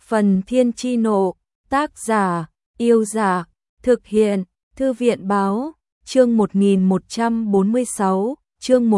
Phần Thiên Chi Nộ, tác giả, Yêu Dạ, thực hiện, Thư viện Báo, chương 1146, chương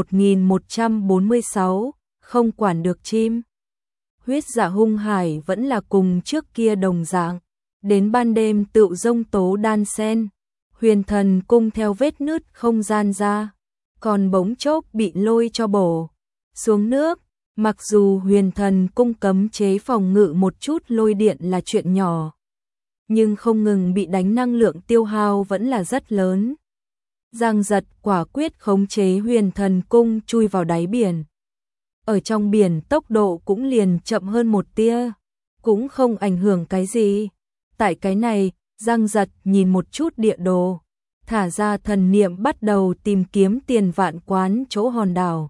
1146, không quản được chim. Huyết Dạ hung hải vẫn là cùng trước kia đồng dạng, đến ban đêm tựu rông tố đan sen, Huyền Thần Cung theo vết nứt không gian ra, còn bỗng chốc bị lôi cho bổ xuống nước. Mặc dù Huyền Thần Cung cấm chế phòng ngự một chút lôi điện là chuyện nhỏ, nhưng không ngừng bị đánh năng lượng tiêu hao vẫn là rất lớn. Giang Giật quả quyết khống chế Huyền Thần Cung chui vào đáy biển. Ở trong biển tốc độ cũng liền chậm hơn một tia, cũng không ảnh hưởng cái gì. Tại cái này, Giang Giật nhìn một chút địa đồ, thả ra thần niệm bắt đầu tìm kiếm Tiền Vạn Quán chỗ hòn đảo.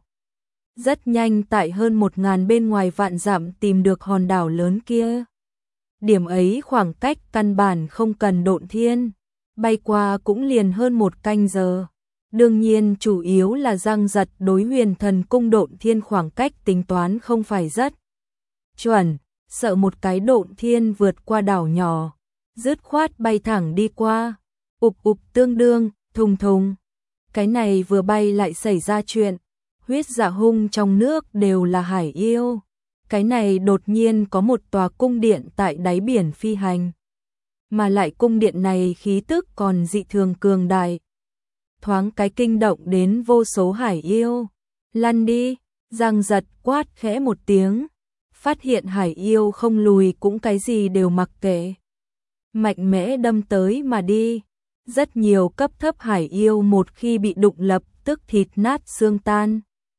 Rất nhanh tại hơn 1000 bên ngoài vạn dặm tìm được hòn đảo lớn kia. Điểm ấy khoảng cách căn bản không cần độn thiên, bay qua cũng liền hơn 1 canh giờ. Đương nhiên chủ yếu là Giang Giật đối Huyền Thần Cung độn thiên khoảng cách tính toán không phải rất chuẩn, sợ một cái độn thiên vượt qua đảo nhỏ, dứt khoát bay thẳng đi qua. Ụp ụp tương đương, thùng thùng. Cái này vừa bay lại xảy ra chuyện. Huyết Dạ hung trong nước đều là hải yêu. Cái này đột nhiên có một tòa cung điện tại đáy biển phi hành. Mà lại cung điện này khí tức còn dị thường cường đại. Thoáng cái kinh động đến vô số hải yêu. Lăn đi, Giang Giật quát khẽ một tiếng. Phát hiện hải yêu không lùi cũng cái gì đều mặc kệ. Mạnh mẽ đâm tới mà đi. Rất nhiều cấp thấp hải yêu một khi bị đụng lập tức thịt nát xương tan.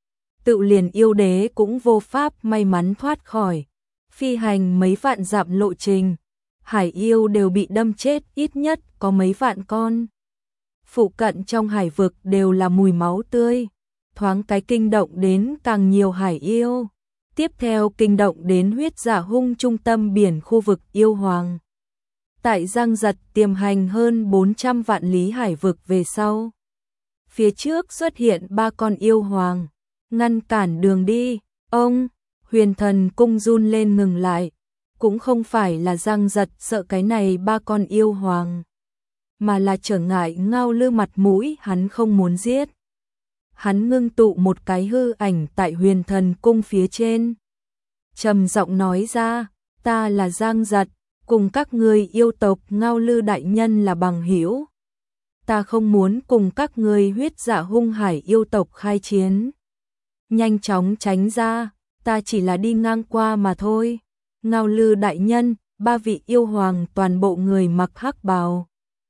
Tự liền yêu đế cũng vô pháp may mắn thoát khỏi. Phi hành mấy vạn dặm lộ trình, hải yêu đều bị đâm chết ít nhất có mấy vạn con. Phụ cận trong hải vực đều là mùi máu tươi. Thoáng cái kinh động đến càng nhiều hải yêu. Tiếp theo kinh động đến Huyết Dạ hung trung tâm biển khu vực yêu hoàng. Tại Giang Giật tiềm hành hơn 400 vạn lý hải vực về sau. Phía trước xuất hiện 3 con yêu hoàng. Ngăn cản đường đi, ông, Huyền Thần Cung run lên ngừng lại. Cũng không phải là Giang Giật sợ cái này 3 con yêu hoàng, mà là trở ngại Ngao Lư mặt mũi hắn không muốn giết. Hắn ngưng tụ một cái hư ảnh tại Huyền Thần Cung phía trên. Trầm giọng nói ra, ta là Giang Giật, cùng các ngươi yêu tộc Ngao Lư đại nhân là bằng hữu. Ta không muốn cùng các ngươi Huyết Dạ hung hải yêu tộc khai chiến. Nhanh chóng tránh ra, ta chỉ là đi ngang qua mà thôi. Ngao Lư đại nhân, 3 vị yêu hoàng toàn bộ người mặc hắc bào,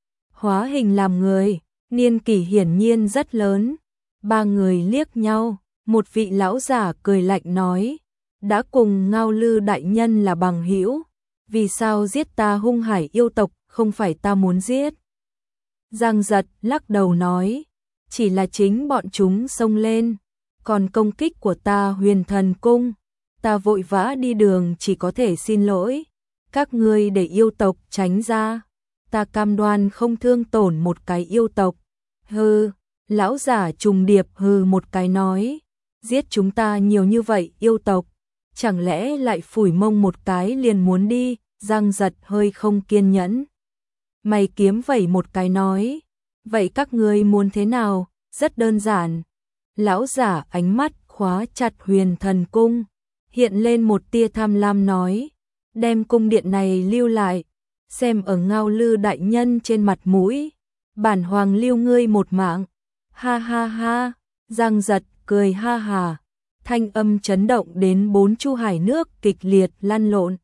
hóa hình làm người, niên kỷ hiển nhiên rất lớn. 3 người liếc nhau, một vị lão giả cười lạnh nói, đã cùng Ngao Lư đại nhân là bằng hữu, vì sao giết ta hung hải yêu tộc, không phải ta muốn giết. Giang Giật lắc đầu nói, chỉ là chính bọn chúng xông lên. Còn công kích của ta Huyền Thần Cung, ta vội vã đi đường chỉ có thể xin lỗi. Các ngươi để yêu tộc tránh ra, ta cam đoan không thương tổn một cái yêu tộc. Hừ, lão giả trùng điệp hừ một cái nói, giết chúng ta nhiều như vậy yêu tộc, chẳng lẽ lại phủi mông một cái liền muốn đi. Giang Giật hơi không kiên nhẫn. Mày kiếm vẩy một cái nói, vậy các ngươi muốn thế nào? Rất đơn giản. Lão giả ánh mắt khóa chặt Huyền Thần Cung, hiện lên một tia tham lam nói, đem cung điện này lưu lại, xem ở Ngao Lư đại nhân trên mặt mũi, bản hoàng lưu ngươi một mạng. Ha ha ha, Giang Giật cười ha hà, thanh âm chấn động đến 4 chu hải nước kịch liệt lăn lộn.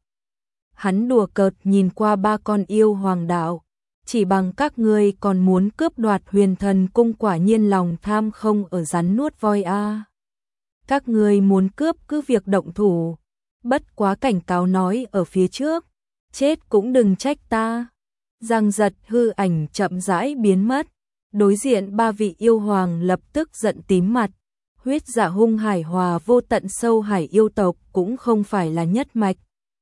Hắn đùa cợt nhìn qua 3 con yêu hoàng đạo. Chỉ bằng các ngươi còn muốn cướp đoạt Huyền Thần Cung, quả nhiên lòng tham không ở rắn nuốt voi a. Các ngươi muốn cướp cứ việc động thủ, bất quá cảnh cáo nói ở phía trước, chết cũng đừng trách ta. Giang Giật hư ảnh chậm rãi biến mất, đối diện 3 vị yêu hoàng lập tức giận tím mặt. Huyết Dạ hung hải hòa vô tận sâu hải yêu tộc cũng không phải là nhất mạch.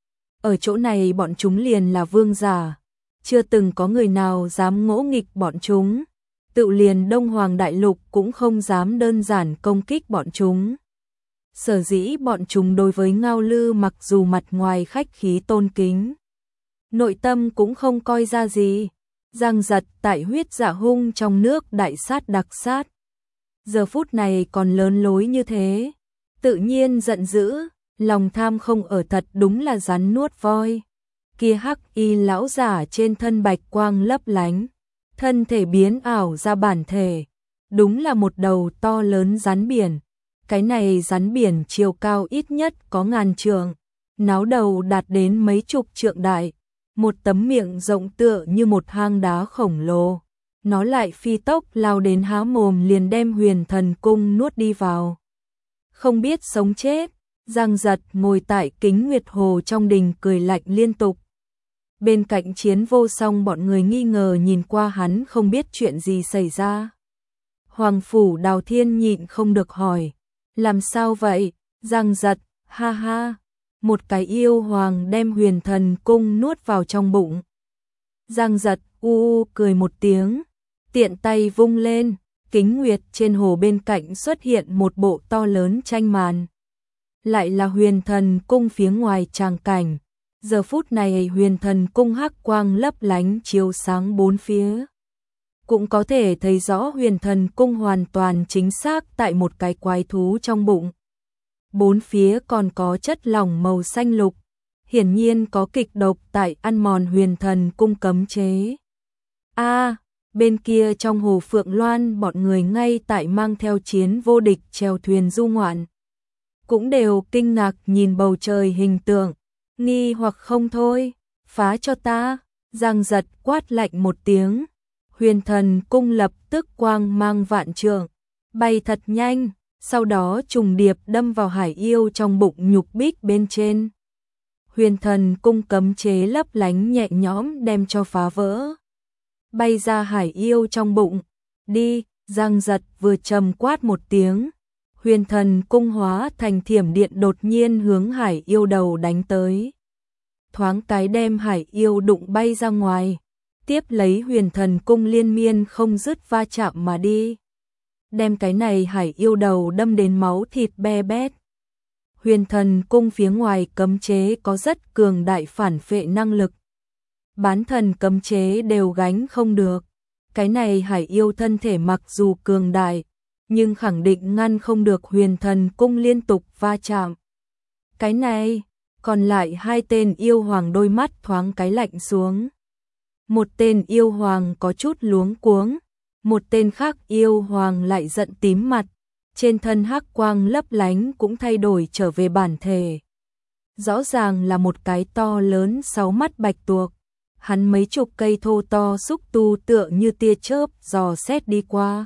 Ở chỗ này bọn chúng liền là vương giả. Chưa từng có người nào dám ngỗ nghịch bọn chúng, tự liền Đông Hoàng Đại Lục cũng không dám đơn giản công kích bọn chúng. Sở dĩ bọn chúng đối với Ngao Lư mặc dù mặt ngoài khách khí tôn kính, nội tâm cũng không coi ra gì. Giang Giật tại Huyết Dạ Hung trong nước đại sát đặc sát, giờ phút này còn lớn lối như thế, tự nhiên giận dữ, lòng tham không ở, thật đúng là rắn nuốt voi. Kia hắc y lão giả trên thân bạch quang lấp lánh, thân thể biến ảo ra bản thể, đúng là một đầu to lớn rắn biển. Cái này rắn biển chiều cao ít nhất có 1000 trượng, náo đầu đạt đến mấy chục trượng đại, một tấm miệng rộng tựa như một hang đá khổng lồ. Nó lại phi tốc lao đến há mồm liền đem Huyền Thần Cung nuốt đi vào. Không biết sống chết, Giang Giật ngồi tại Kính Nguyệt Hồ trong đình cười lạnh liên tục. Bên cạnh Chiến Vô Song bọn người nghi ngờ nhìn qua hắn không biết chuyện gì xảy ra. Hoàng phủ Đào Thiên nhịn không được hỏi, làm sao vậy? Giang Giật, ha ha, một cái yêu hoàng đem Huyền Thần Cung nuốt vào trong bụng. Giang Giật u cười một tiếng, tiện tay vung lên, Kính Nguyệt trên hồ bên cạnh xuất hiện một bộ to lớn tranh màn. Lại là Huyền Thần Cung phía ngoài tràng cảnh. Giờ phút này Huyền Thần Cung hắc quang lấp lánh chiếu sáng bốn phía. Cũng có thể thấy rõ Huyền Thần Cung hoàn toàn chính xác tại một cái quái thú trong bụng. Bốn phía còn có chất lỏng màu xanh lục, hiển nhiên có kịch độc tại ăn mòn Huyền Thần Cung cấm chế. Bên kia trong hồ Phượng Loan bọn người ngay tại mang theo Chiến Vô Địch chèo thuyền du ngoạn, cũng đều kinh ngạc nhìn bầu trời hình tượng, nghi hoặc không thôi. Phá cho ta! Giang Giật quát lạnh một tiếng, Huyền Thần Cung lập tức quang mang vạn trượng, bay thật nhanh, sau đó trùng điệp đâm vào hải yêu trong bụng nhục bích bên trên. Huyền Thần Cung cấm chế lấp lánh nhẹ nhõm đem cho phá vỡ, bay ra hải yêu trong bụng. Đi! Giang Giật vừa trầm quát một tiếng, Huyền Thần Cung hóa thành thiểm điện đột nhiên hướng hải yêu đầu đánh tới. Thoáng cái đem hải yêu đụng bay ra ngoài, tiếp lấy Huyền Thần Cung liên miên không dứt va chạm mà đi, đem cái này hải yêu đầu đâm đến máu thịt be bét. Huyền Thần Cung phía ngoài cấm chế có rất cường đại phản phệ năng lực, bán thần cấm chế đều gánh không được. Cái này hải yêu thân thể mặc dù cường đại, nhưng khẳng định ngăn không được Huyền Thần Cung liên tục va chạm. Cái này, còn lại hai tên yêu hoàng đôi mắt thoáng cái lạnh xuống. Một tên yêu hoàng có chút luống cuống, một tên khác yêu hoàng lại giận tím mặt, trên thân hắc quang lấp lánh cũng thay đổi trở về bản thể. Rõ ràng là một cái to lớn 6 mắt bạch tuộc, hắn mấy chục cây thô to xúc tu tựa như tia chớp dò xét đi qua,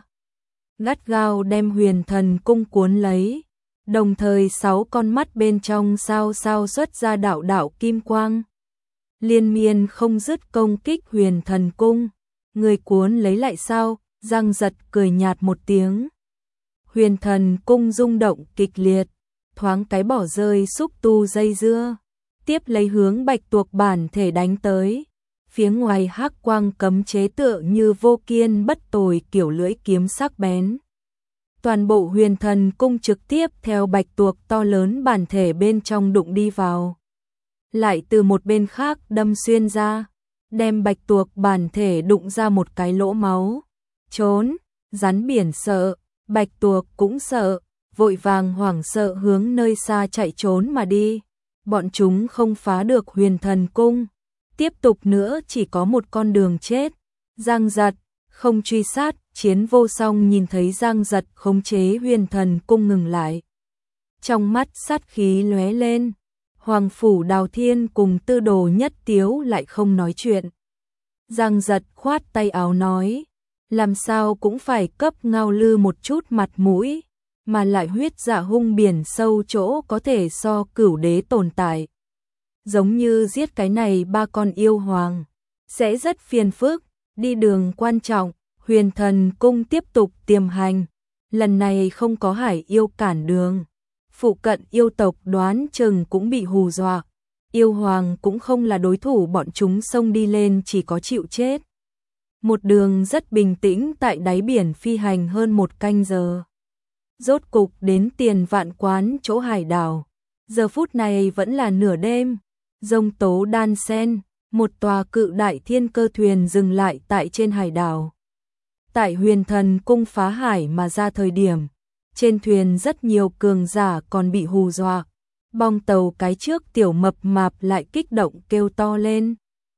gắt gao đem Huyền Thần Cung cuốn lấy, đồng thời 6 con mắt bên trong sao sao xuất ra đạo đạo kim quang, liên miên không dứt công kích Huyền Thần Cung. Người cuốn lấy lại sao? Giang Giật cười nhạt một tiếng. Huyền Thần Cung rung động kịch liệt, thoáng cái bỏ rơi xúc tu dây dưa, tiếp lấy hướng bạch tuộc bản thể đánh tới. Phía ngoài hắc quang cấm chế tựa như vô kiên bất tồi kiểu lưỡi kiếm sắc bén. Toàn bộ Huyền Thần Cung trực tiếp theo bạch tuộc to lớn bản thể bên trong đụng đi vào, lại từ một bên khác đâm xuyên ra, đem bạch tuộc bản thể đụng ra một cái lỗ máu. Trốn! Rắn biển sợ, bạch tuộc cũng sợ, vội vàng hoảng sợ hướng nơi xa chạy trốn mà đi. Bọn chúng không phá được Huyền Thần Cung, tiếp tục nữa chỉ có một con đường chết. Giang Giật không truy sát. Chiến Vô Song nhìn thấy Giang Giật khống chế Huyền Thần Cung ngừng lại, trong mắt sát khí lóe lên. Hoàng phủ Đào Thiên cùng Tư Đồ Nhất Tiếu lại không nói chuyện. Giang Giật khoát tay áo nói, làm sao cũng phải cấp Ngao Lư một chút mặt mũi, mà lại Huyết Dạ Hung biển sâu chỗ có thể so Cửu Đế tồn tại. Giống như giết cái này 3 con yêu hoàng, sẽ rất phiền phức. Đi đường quan trọng, Huyền Thần Cung tiếp tục tiềm hành, lần này không có hải yêu cản đường. Phụ cận yêu tộc đoán chừng cũng bị hù dọa, yêu hoàng cũng không là đối thủ, bọn chúng xông đi lên chỉ có chịu chết. Một đường rất bình tĩnh tại đáy biển phi hành hơn 1 canh giờ. rốt cục đến Tiền Vạn Quán chỗ hải đảo. Giờ phút này vẫn là nửa đêm, giông tố đan sen, một tòa cự đại thiên cơ thuyền dừng lại tại trên hải đảo. Tại Huyền Thần cung phá hải mà ra thời điểm, trên thuyền rất nhiều cường giả còn bị hù dọa. Bong tàu cái trước tiểu mập mạp lại kích động kêu to lên.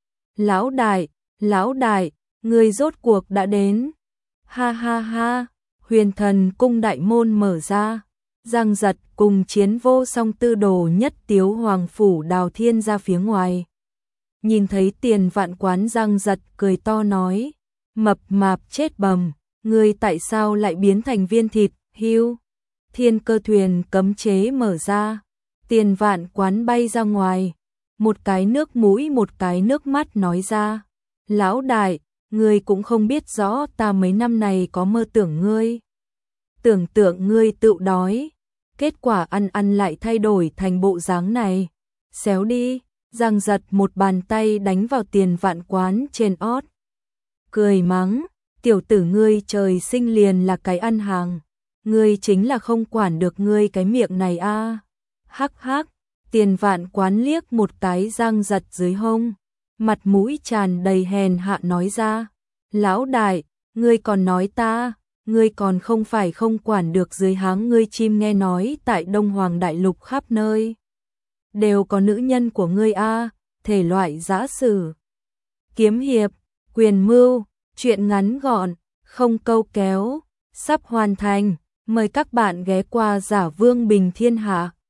Lão đại, người rốt cuộc đã đến. Ha ha ha, Huyền Thần cung đại môn mở ra. Giang Giật cùng Chiến Vô Song tư đồ nhất tiếu hoàng phủ Đào Thiên ra phía ngoài. Nhìn thấy Tiền Vạn Quán, Giang Giật cười to nói. Mập mạp chết bầm, ngươi tại sao lại biến thành viên thịt, hưu. Thiên cơ thuyền cấm chế mở ra. Tiền Vạn Quán bay ra ngoài. Một cái nước mũi một cái nước mắt nói ra. Lão đại, ngươi cũng không biết rõ ta mấy năm này có mơ tưởng ngươi. Tưởng tượng ngươi tự đói. Kết quả ăn lại thay đổi thành bộ dáng này. Xéo đi. Giang Giật một bàn tay đánh vào Tiền Vạn Quán trên ót. Cười mắng, tiểu tử ngươi trời sinh liền là cái ăn hàng. Ngươi chính là không quản được ngươi cái miệng này a. Hắc hắc, Tiền Vạn Quán liếc một cái Giang Giật dưới hông. Mặt mũi tràn đầy hèn hạ nói ra. Lão đại, ngươi còn nói ta, ngươi còn không phải không quản được dưới háng ngươi chim nghe nói tại Đông Hoàng Đại Lục khắp nơi. Đều có nữ nhân của ngươi a, thể loại giã sử. Kiếm hiệp, quyền mưu, chuyện ngắn gọn, không câu kéo, sắp hoàn thành. Mời các bạn ghé qua Giả Vương Bình Thiên Hạ.